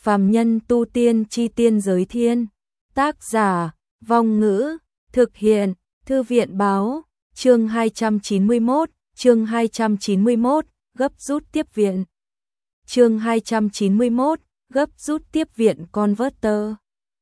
Phàm nhân tu tiên chi tiên giới thiên. Tác giả, Vong Ngữ, thực hiện, Thư viện báo, chương 291, gấp rút tiếp viện. Chương 291, gấp rút tiếp viện Converter.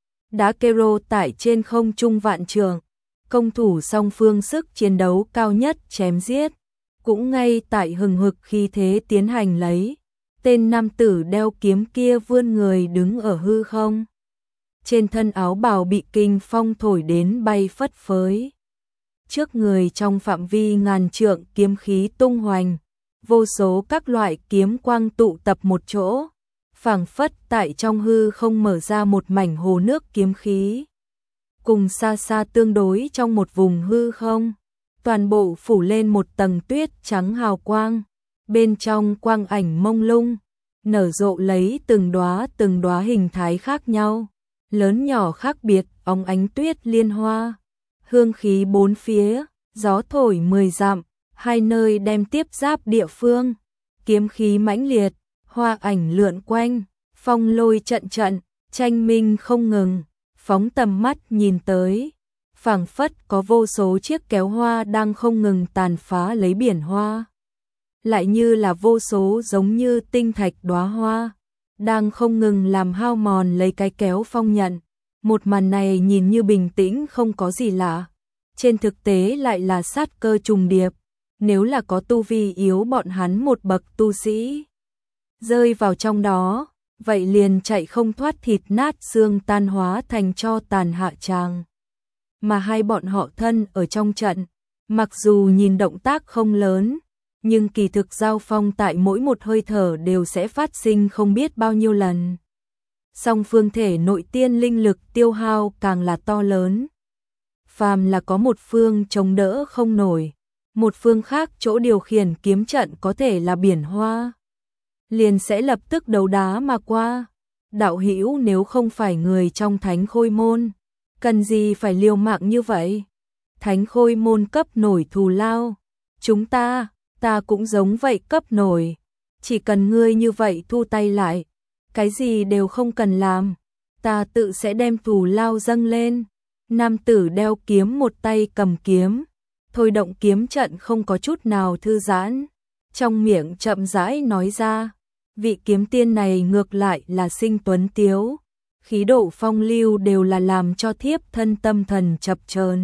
Đá Kero tại trên không trung vạn trường, công thủ song phương sức chiến đấu cao nhất chém giết, cũng ngay tại hừng hực khi thế tiến hành lấy. Tên nam tử đeo kiếm kia vươn người đứng ở hư không. Trên thân áo bào bị kinh phong thổi đến bay phất phới. Trước người trong phạm vi ngàn trượng kiếm khí tung hoành, vô số các loại kiếm quang tụ tập một chỗ, phảng phất tại trong hư không mở ra một mảnh hồ nước kiếm khí. Cùng xa xa tương đối trong một vùng hư không, toàn bộ phủ lên một tầng tuyết trắng hào quang, bên trong quang ảnh mông lung, nở rộ lấy từng đóa hình thái khác nhau, lớn nhỏ khác biệt, óng ánh tuyết liên hoa, hương khí bốn phía, gió thổi 10 dặm, hai nơi đem tiếp giáp địa phương, kiếm khí mãnh liệt, hoa ảnh lượn quanh, phong lôi trận trận, tranh minh không ngừng, phóng tầm mắt nhìn tới, phảng phất có vô số chiếc kéo hoa đang không ngừng tàn phá lấy biển hoa. Lại như là vô số giống như tinh thạch đóa hoa, đang không ngừng làm hao mòn lấy cái kéo phong nhận. Một màn này nhìn như bình tĩnh không có gì lạ, trên thực tế lại là sát cơ trùng điệp. Nếu là có tu vi yếu bọn hắn một bậc tu sĩ rơi vào trong đó, vậy liền chạy không thoát, thịt nát xương tan hóa thành tro tàn hạ tràng. Mà hai bọn họ thân ở trong trận, mặc dù nhìn động tác không lớn, nhưng kỳ thực giao phong tại mỗi một hơi thở đều sẽ phát sinh không biết bao nhiêu lần. Song phương thể nội tiên linh lực tiêu hao càng là to lớn. Phàm là có một phương chống đỡ không nổi, một phương khác chỗ điều khiển kiếm trận có thể là biển hoa, liền sẽ lập tức đấu đá mà qua. Đạo hữu, nếu không phải người trong Thánh Khôi môn, cần gì phải liều mạng như vậy? Thánh Khôi môn cấp nổi thù lao, chúng ta cũng giống vậy cấp nổi. Chỉ cần ngươi như vậy thu tay lại, cái gì đều không cần làm, ta tự sẽ đem thù lao dâng lên. Nam tử đeo kiếm một tay cầm kiếm, thôi động kiếm trận không có chút nào thư giãn, trong miệng chậm rãi nói ra. Vị kiếm tiên này ngược lại là sinh tuấn tiếu, khí độ phong lưu đều là làm cho thiếp thân tâm thần chập chờn.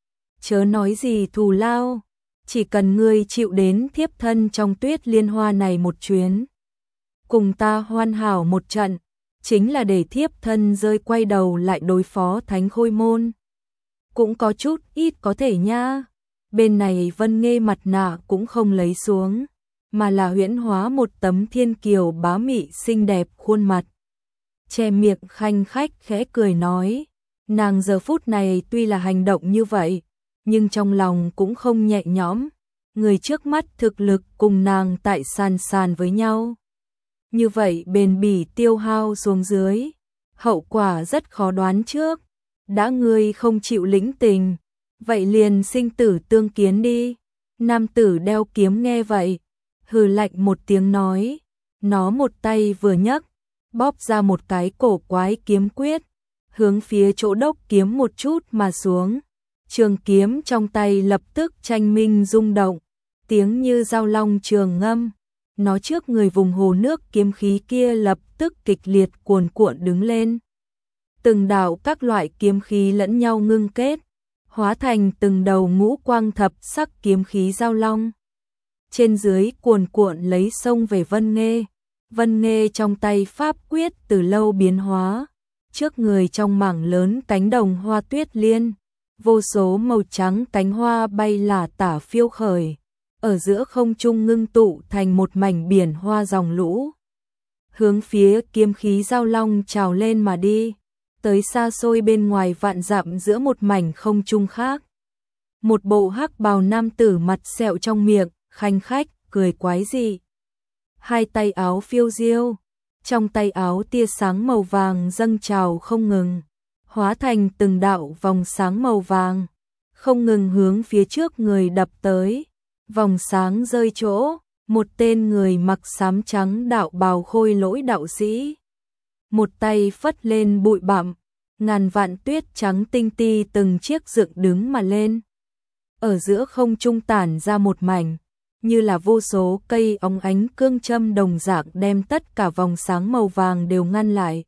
Chớ nói gì thù lao, chỉ cần ngươi chịu đến thiếp thân trong tuyết liên hoa này một chuyến, cùng ta hoàn hảo một trận, chính là để thiếp thân rơi quay đầu lại đối phó Thánh Khôi môn. Cũng có chút ít có thể nha. Bên này Vân Nghê mặt nạ cũng không lấy xuống, mà là huyễn hóa một tấm thiên kiều bá mị xinh đẹp khuôn mặt. Che miệng khanh khách khẽ cười nói, nàng giờ phút này tuy là hành động như vậy, nhưng trong lòng cũng không nhẹ nhõm. Người trước mắt thực lực cùng nàng tại sàn với nhau, như vậy bền bỉ tiêu hao xuống dưới, hậu quả rất khó đoán trước. Đã ngươi không chịu lĩnh tình, vậy liền sinh tử tương kiến đi. Nam tử đeo kiếm nghe vậy, hừ lạnh một tiếng nói, nó một tay vừa nhấc, bóp ra một cái cổ quái kiếm quyết, hướng phía chỗ đốc kiếm một chút mà xuống. Trường kiếm trong tay lập tức tranh minh rung động, tiếng như dao long trường ngâm. Nó trước người vùng hồ nước kiếm khí kia lập tức kịch liệt cuồn cuộn đứng lên. Từng đạo các loại kiếm khí lẫn nhau ngưng kết, hóa thành từng đầu ngũ quang thập sắc kiếm khí giao long. Trên dưới cuồn cuộn lấy sông về Vân Nghê. Vân Nghê trong tay pháp quyết từ lâu biến hóa, trước người trong mảng lớn cánh đồng hoa tuyết liên, vô số màu trắng cánh hoa bay lả tả phiêu khởi, ở giữa không trung ngưng tụ thành một mảnh biển hoa dòng lũ, hướng phía kiếm khí giao long trào lên mà đi. Tới xa xôi bên ngoài vạn dặm giữa một mảnh không trung khác, một bộ hắc bào nam tử mặt sẹo trong miệng, khanh khách, cười quái dị. Hai tay áo phiêu diêu, trong tay áo tia sáng màu vàng dâng trào không ngừng, hóa thành từng đạo vòng sáng màu vàng, không ngừng hướng phía trước người đập tới. Vòng sáng rơi chỗ, một tên người mặc xám trắng đạo bào khôi lỗi đạo sĩ, một tay phất lên bụi bặm, ngàn vạn tuyết trắng tinh ti từng chiếc dựng đứng mà lên. Ở giữa không trung tản ra một mảnh, như là vô số cây óng ánh cương châm đồng dạng đem tất cả vòng sáng màu vàng đều ngăn lại.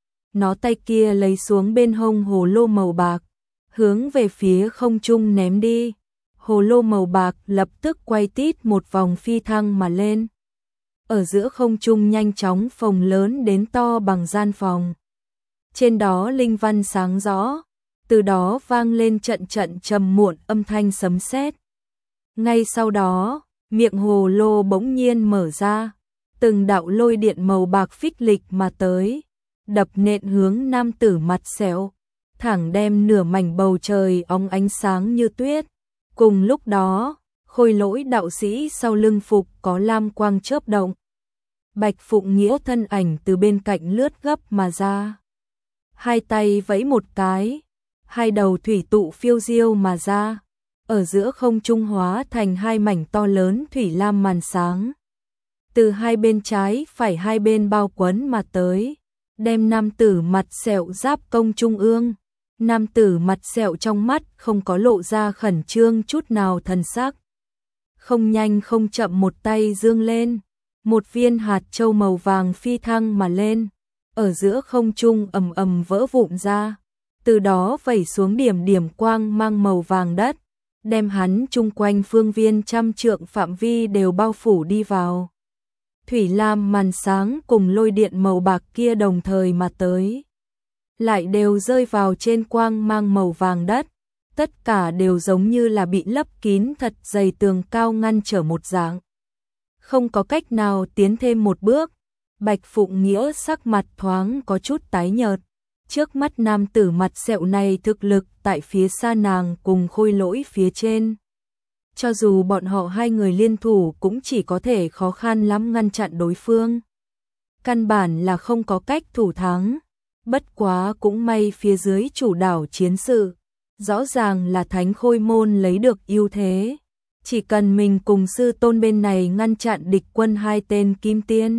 Nó tay kia lấy xuống bên hông hồ lô màu bạc, hướng về phía không trung ném đi. Hồ lô màu bạc lập tức quay tít một vòng phi thăng mà lên. Ở giữa không trung nhanh chóng phồng lớn đến to bằng gian phòng. Trên đó linh văn sáng rõ, từ đó vang lên trận trận trầm muộn âm thanh sấm sét. Ngay sau đó, miệng hồ lô bỗng nhiên mở ra, từng đạo lôi điện màu bạc phích lịch mà tới, đập nện hướng nam tử mặt sẹo, thẳng đem nửa mảnh bầu trời óng ánh sáng như tuyết. Cùng lúc đó, Khôi Lỗi đạo sĩ sau lưng phục có lam quang chớp động. Bạch Phụng Nghĩa thân ảnh từ bên cạnh lướt gấp mà ra. Hai tay vẫy một cái, hai đầu thủy tụ phiêu diêu mà ra, ở giữa không trung hóa thành hai mảnh to lớn thủy lam màn sáng. Từ hai bên trái phải hai bên bao quấn mà tới, đem nam tử mặt sẹo giáp công trung ương. Nam tử mặt sẹo trong mắt không có lộ ra khẩn trương chút nào thần sắc. Không nhanh không chậm một tay dương lên, một viên hạt châu màu vàng phi thăng mà lên, ở giữa không trung ầm ầm vỡ vụn ra, từ đó vẩy xuống điểm điểm quang mang màu vàng đất, đem hắn chung quanh phương viên trăm trượng phạm vi đều bao phủ đi vào. Thủy lam màn sáng cùng lôi điện màu bạc kia đồng thời mà tới, lại đều rơi vào trên quang mang màu vàng đất, tất cả đều giống như là bị lấp kín thật dày tường cao ngăn trở một dạng. Không có cách nào tiến thêm một bước. Bạch Phụng Nghĩa sắc mặt thoáng có chút tái nhợt, trước mắt nam tử mặt sẹo này thực lực tại phía xa nàng cùng Khôi Lỗi phía trên. Cho dù bọn họ hai người liên thủ cũng chỉ có thể khó khăn lắm ngăn chặn đối phương. Căn bản là không có cách thủ thắng. Bất quá cũng may phía dưới chủ đảo chiến sự, rõ ràng là Thánh Khôi môn lấy được ưu thế. Chỉ cần mình cùng sư tôn bên này ngăn chặn địch quân hai tên kim tiên,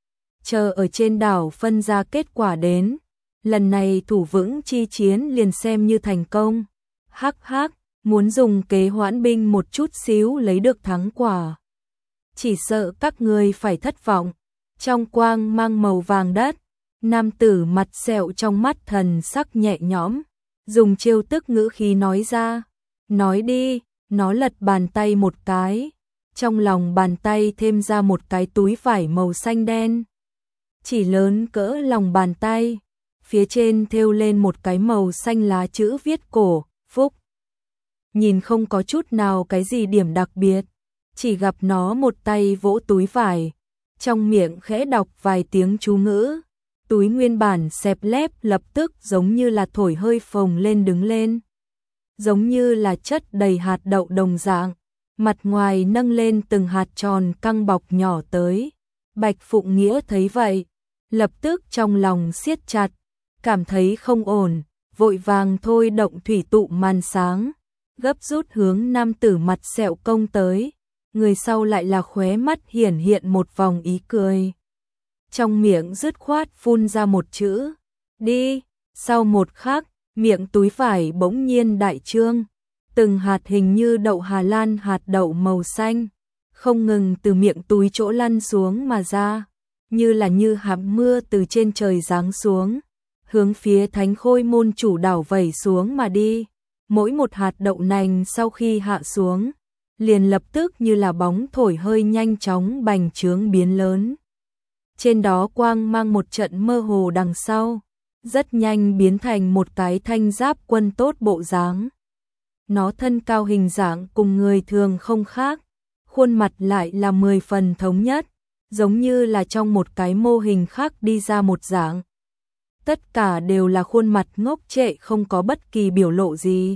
chờ ở trên đảo phân ra kết quả đến, lần này thủ vững chi chiến liền xem như thành công. Hắc hắc, muốn dùng kế hoãn binh một chút xíu lấy được thắng quả. Chỉ sợ các ngươi phải thất vọng. Trong quang mang màu vàng đất, nam tử mặt sẹo trong mắt thần sắc nhẹ nhõm, dùng trêu tức ngữ khí nói ra. Nói đi. Nó lật bàn tay một cái, trong lòng bàn tay thêm ra một cái túi vải màu xanh đen. Chỉ lớn cỡ lòng bàn tay, phía trên thêu lên một cái màu xanh lá chữ viết cổ, phúc. Nhìn không có chút nào cái gì điểm đặc biệt, chỉ gặp nó một tay vỗ túi vải, trong miệng khẽ đọc vài tiếng chú ngữ. Túi nguyên bản xẹp lép lập tức giống như là thổi hơi phồng lên đứng lên. Giống như là chất đầy hạt đậu đồng dạng, mặt ngoài nâng lên từng hạt tròn căng bọc nhỏ tới. Bạch Phụng Nghĩa thấy vậy, lập tức trong lòng siết chặt, cảm thấy không ổn, vội vàng thôi động thủy tụ màn sáng, gấp rút hướng nam tử mặt sẹo công tới, người sau lại là khóe mắt hiển hiện một vòng ý cười. Trong miệng dứt khoát phun ra một chữ, đi, sau một khắc, miệng túi vải bỗng nhiên đại trương, từng hạt hình như đậu Hà Lan hạt đậu màu xanh, không ngừng từ miệng túi chỗ lăn xuống mà ra, như hạt mưa từ trên trời giáng xuống, hướng phía Thánh Khôi môn chủ đảo vẩy xuống mà đi. Mỗi một hạt đậu nành sau khi hạ xuống, liền lập tức như là bóng thổi hơi nhanh chóng bành trướng biến lớn. Trên đó quang mang một trận mơ hồ đằng sau, rất nhanh biến thành một cái thanh giáp quân tốt bộ dáng. Nó thân cao hình dạng cùng người thường không khác, khuôn mặt lại là 10 phần thống nhất, giống như là trong một cái mô hình khác đi ra một dạng. Tất cả đều là khuôn mặt ngốc trệ không có bất kỳ biểu lộ gì.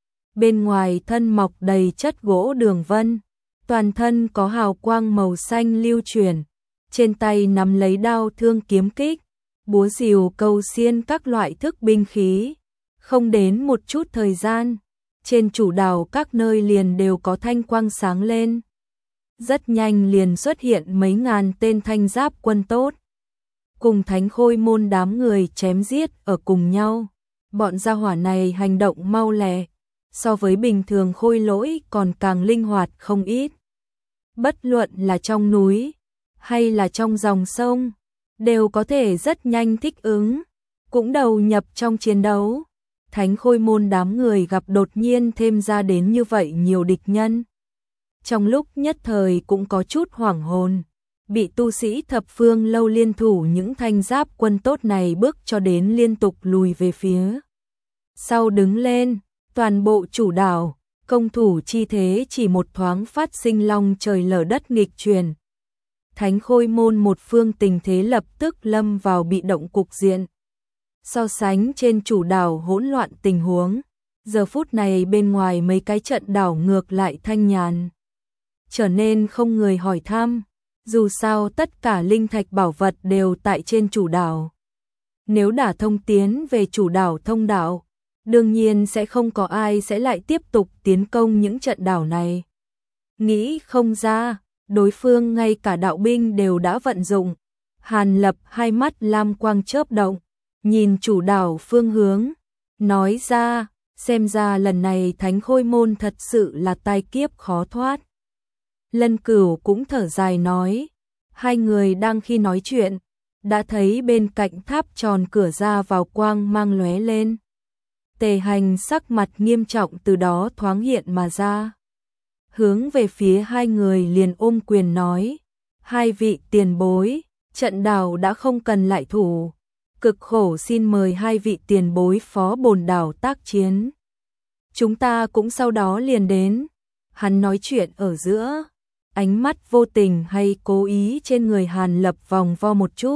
Bên ngoài thân mọc đầy chất gỗ đường vân, toàn thân có hào quang màu xanh lưu chuyển, trên tay nắm lấy đao thương kiếm kích, búa rìu câu xiên các loại thức binh khí. Không đến một chút thời gian, trên chủ đảo các nơi liền đều có thanh quang sáng lên. Rất nhanh liền xuất hiện mấy ngàn tên thanh giáp quân tốt. cùng Thánh Khôi môn đám người chém giết ở cùng nhau. Bọn gia hỏa này hành động mau lẹ, so với bình thường khôi lỗi còn càng linh hoạt không ít. Bất luận là trong núi hay là trong dòng sông, đều có thể rất nhanh thích ứng, cũng đầu nhập trong chiến đấu. Thánh Khôi môn đám người gặp đột nhiên thêm ra đến như vậy nhiều địch nhân. Trong lúc nhất thời cũng có chút hoảng hồn, bị tu sĩ thập phương lâu liên thủ những thanh giáp quân tốt này bước cho đến liên tục lùi về phía sau đứng lên, toàn bộ chủ đảo, công thủ chi thế chỉ một thoáng phát sinh long trời lở đất nghịch chuyển. Thánh Khôi môn một phương tình thế lập tức lâm vào bị động cục diện. So sánh trên chủ đảo hỗn loạn tình huống, giờ phút này bên ngoài mấy cái trận đảo ngược lại thanh nhàn, trở nên không người hỏi thăm, dù sao tất cả linh thạch bảo vật đều tại trên chủ đảo. Nếu đả thông tiến về chủ đảo thông đạo, đương nhiên sẽ không có ai sẽ lại tiếp tục tiến công những trận đảo này. Nghĩ không ra, đối phương ngay cả đạo binh đều đã vận dụng. Hàn Lập hai mắt lam quang chớp động, nhìn chủ đảo phương hướng, nói ra, xem ra lần này Thánh Khôi môn thật sự là tai kiếp khó thoát. Lân Cửu cũng thở dài nói, hai người đang khi nói chuyện, đã thấy bên cạnh tháp tròn cửa ra vào quang mang lóe lên. Tề Hành sắc mặt nghiêm trọng từ đó thoáng hiện mà ra. Hướng về phía hai người liền ôm quyền nói, hai vị tiền bối, trận đảo đã không cần lại thủ, cực khổ xin mời hai vị tiền bối phó bồn đảo tác chiến. Chúng ta cũng sau đó liền đến. Hắn nói chuyện ở giữa, ánh mắt vô tình hay cố ý trên người Hàn Lập vòng vo một chút.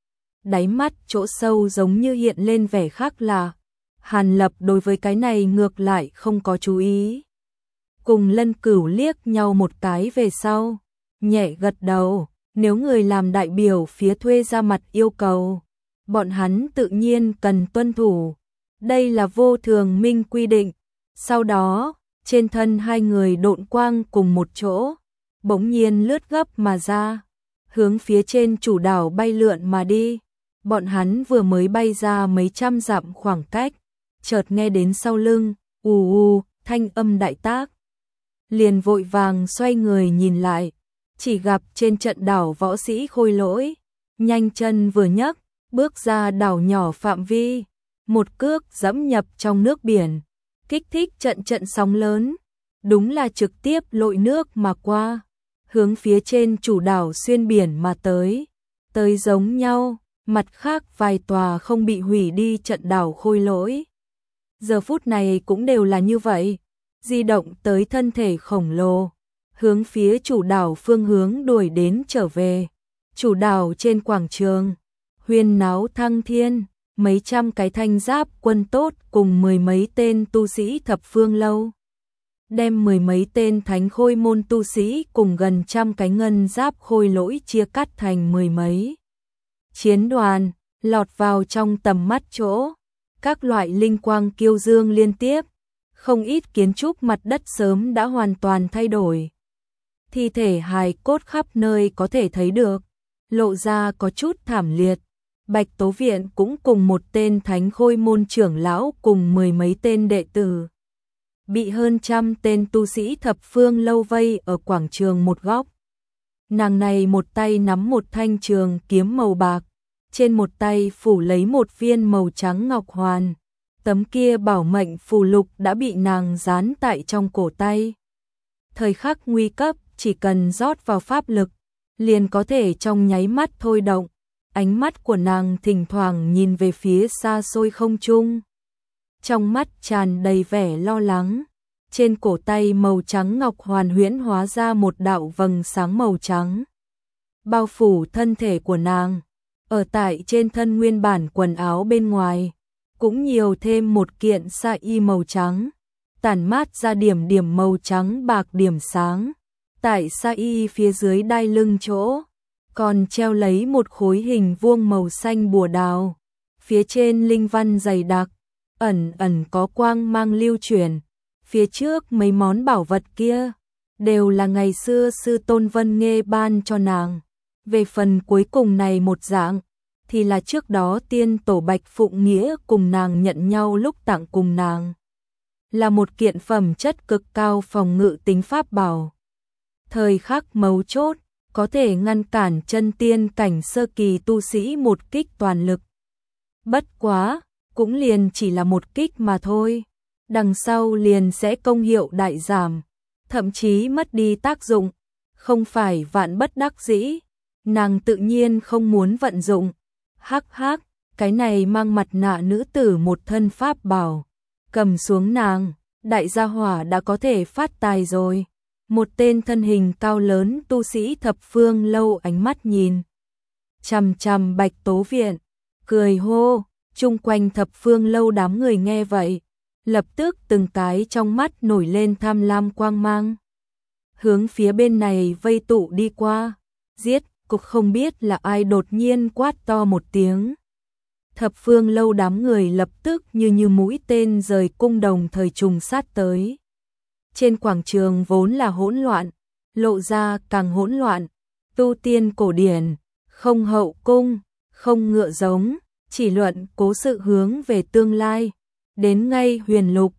Đáy mắt chỗ sâu giống như hiện lên vẻ khác lạ. Hàn Lập đối với cái này ngược lại không có chú ý. Cùng Lân Cửu liếc nhau một cái về sau, nhẹ gật đầu, nếu người làm đại biểu phía thuê ra mặt yêu cầu, bọn hắn tự nhiên cần tuân thủ. Đây là vô thường minh quy định. Sau đó, trên thân hai người độn quang cùng một chỗ, bỗng nhiên lướt gấp mà ra, hướng phía trên chủ đảo bay lượn mà đi. Bọn hắn vừa mới bay ra mấy trăm dặm khoảng cách, chợt nghe đến sau lưng, ù ù, thanh âm đại tác. Liền vội vàng xoay người nhìn lại, chỉ gặp trên trận đảo võ sĩ khôi lỗi, nhanh chân vừa nhấc, bước ra đảo nhỏ phạm vi, một cước dẫm nhập trong nước biển, kích thích trận trận sóng lớn, đúng là trực tiếp lội nước mà qua, hướng phía trên chủ đảo xuyên biển mà tới giống nhau, mặt khác vài tòa không bị hủy đi trận đảo khôi lỗi. Giờ phút này cũng đều là như vậy, di động tới thân thể khổng lồ, hướng phía chủ đảo phương hướng đuổi đến trở về. Chủ đảo trên quảng trường, huyên náo thăng thiên, mấy trăm cái thanh giáp quân tốt cùng mười mấy tên tu sĩ thập phương lâu. Đem mười mấy tên Thánh Khôi môn tu sĩ cùng gần trăm cái ngân giáp khôi lỗi chia cắt thành mười mấy chiến đoàn, lọt vào trong tầm mắt chỗ. Các loại linh quang kiêu dương liên tiếp, không ít kiến trúc mặt đất sớm đã hoàn toàn thay đổi. Thi thể hài cốt khắp nơi có thể thấy được, lộ ra có chút thảm liệt. Bạch Tố Viện cũng cùng một tên Thánh Khôi môn trưởng lão cùng mười mấy tên đệ tử. Bị hơn trăm tên tu sĩ thập phương lâu vây ở quảng trường một góc. Nàng này một tay nắm một thanh trường kiếm màu bạc, trên một tay phủ lấy một viên màu trắng ngọc hoàn. Tấm kia bảo mệnh phù lục đã bị nàng dán tại trong cổ tay. Thời khắc nguy cấp, chỉ cần rót vào pháp lực, liền có thể trong nháy mắt thôi động. Ánh mắt của nàng thỉnh thoảng nhìn về phía xa xôi không trung, trong mắt tràn đầy vẻ lo lắng. Trên cổ tay màu trắng ngọc hoàn huyễn hóa ra một đạo vầng sáng màu trắng, bao phủ thân thể của nàng. Ở tại trên thân nguyên bản quần áo bên ngoài, cũng nhiều thêm một kiện sa y màu trắng, tản mát ra điểm điểm màu trắng bạc điểm sáng. Tại sa y phía dưới đai lưng chỗ, còn treo lấy một khối hình vuông màu xanh bùa đào. Phía trên linh văn dày đặc, ẩn ẩn có quang mang lưu chuyển. Phía trước mấy món bảo vật kia, đều là ngày xưa sư tôn Vân Nghê ban cho nàng. Về phần cuối cùng này một dạng, thì là trước đó tiên tổ Bạch Phụng Nghĩa cùng nàng nhận nhau lúc tặng cùng nàng. Là một kiện phẩm chất cực cao phòng ngự tính pháp bảo. Thời khắc mấu chốt, có thể ngăn cản chân tiên cảnh sơ kỳ tu sĩ một kích toàn lực. Bất quá, cũng liền chỉ là một kích mà thôi. Đằng sau liền sẽ công hiệu đại giảm, thậm chí mất đi tác dụng. Không phải vạn bất đắc dĩ, nàng tự nhiên không muốn vận dụng. Hắc hắc, cái này mang mặt nạ nữ tử một thân pháp bảo. Cầm xuống nàng, đại gia hỏa đã có thể phát tài rồi. Một tên thân hình cao lớn tu sĩ thập phương lâu ánh mắt nhìn chằm chằm Bạch Tố Viện, cười hô. Chung quanh thập phương lâu đám người nghe vậy, lập tức từng cái trong mắt nổi lên tham lam quang mang. Hướng phía bên này vây tụ đi qua, giết, cục không biết là ai đột nhiên quát to một tiếng. Thập phương lâu đám người lập tức như mũi tên rời cung đồng thời trùng sát tới. Trên quảng trường vốn là hỗn loạn, lộ ra càng hỗn loạn, tu tiên cổ điển, không hậu cung, không ngựa giống, chỉ luận cố sự hướng về tương lai. Đến ngay huyền lục,